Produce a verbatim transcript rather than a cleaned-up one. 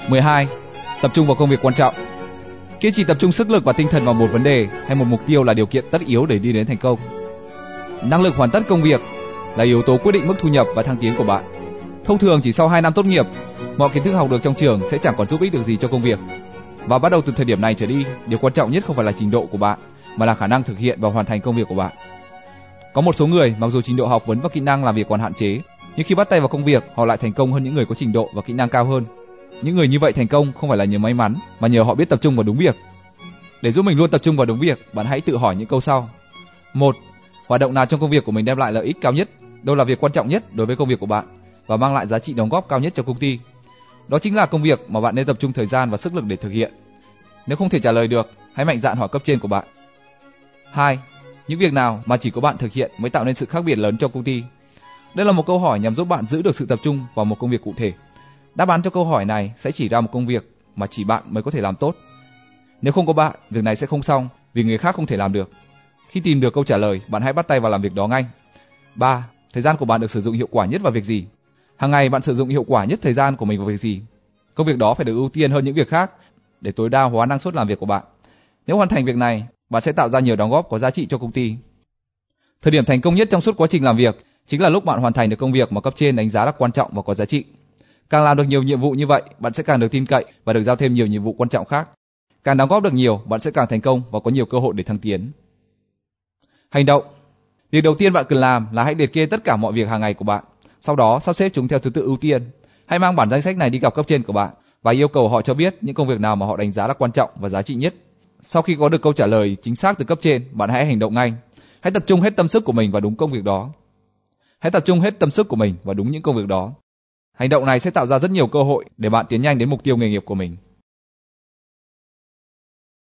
mười hai. Tập trung vào công việc quan trọng. Kiên trì tập trung sức lực và tinh thần vào một vấn đề hay một mục tiêu là điều kiện tất yếu để đi đến thành công. Năng lực hoàn tất công việc là yếu tố quyết định mức thu nhập và thăng tiến của bạn. Thông thường chỉ sau hai năm tốt nghiệp, mọi kiến thức học được trong trường sẽ chẳng còn giúp ích được gì cho công việc. Và bắt đầu từ thời điểm này trở đi, điều quan trọng nhất không phải là trình độ của bạn, mà là khả năng thực hiện và hoàn thành công việc của bạn. Có một số người mặc dù trình độ học vấn và kỹ năng làm việc còn hạn chế, nhưng khi bắt tay vào công việc, họ lại thành công hơn những người có trình độ và kỹ năng cao hơn. Những người như vậy thành công không phải là nhờ may mắn, mà nhờ họ biết tập trung vào đúng việc. Để giúp mình luôn tập trung vào đúng việc, bạn hãy tự hỏi những câu sau. một. Hoạt động nào trong công việc của mình đem lại lợi ích cao nhất? Đâu là việc quan trọng nhất đối với công việc của bạn và mang lại giá trị đóng góp cao nhất cho công ty? Đó chính là công việc mà bạn nên tập trung thời gian và sức lực để thực hiện. Nếu không thể trả lời được, hãy mạnh dạn hỏi cấp trên của bạn. hai. Những việc nào mà chỉ có bạn thực hiện mới tạo nên sự khác biệt lớn cho công ty? Đây là một câu hỏi nhằm giúp bạn giữ được sự tập trung vào một công việc cụ thể. Đáp án cho câu hỏi này sẽ chỉ ra một công việc mà chỉ bạn mới có thể làm tốt. Nếu không có bạn, việc này sẽ không xong vì người khác không thể làm được. Khi tìm được câu trả lời, bạn hãy bắt tay vào làm việc đó ngay. ba. Thời gian của bạn được sử dụng hiệu quả nhất vào việc gì? Hàng ngày bạn sử dụng hiệu quả nhất thời gian của mình vào việc gì? Công việc đó phải được ưu tiên hơn những việc khác để tối đa hóa năng suất làm việc của bạn. Nếu hoàn thành việc này, bạn sẽ tạo ra nhiều đóng góp có giá trị cho công ty. Thời điểm thành công nhất trong suốt quá trình làm việc chính là lúc bạn hoàn thành được công việc mà cấp trên đánh giá là quan trọng và có giá trị. Càng làm được nhiều nhiệm vụ như vậy, bạn sẽ càng được tin cậy và được giao thêm nhiều nhiệm vụ quan trọng khác. Càng đóng góp được nhiều, bạn sẽ càng thành công và có nhiều cơ hội để thăng tiến. Hành động. Việc đầu tiên bạn cần làm là hãy liệt kê tất cả mọi việc hàng ngày của bạn. Sau đó sắp xếp chúng theo thứ tự ưu tiên. Hãy mang bản danh sách này đi gặp cấp trên của bạn và yêu cầu họ cho biết những công việc nào mà họ đánh giá là quan trọng và giá trị nhất. Sau khi có được câu trả lời chính xác từ cấp trên, bạn hãy hành động ngay. Hãy tập trung hết tâm sức của mình vào đúng công việc đó. Hãy tập trung hết tâm sức của mình vào đúng những công việc đó. Hành động này sẽ tạo ra rất nhiều cơ hội để bạn tiến nhanh đến mục tiêu nghề nghiệp của mình.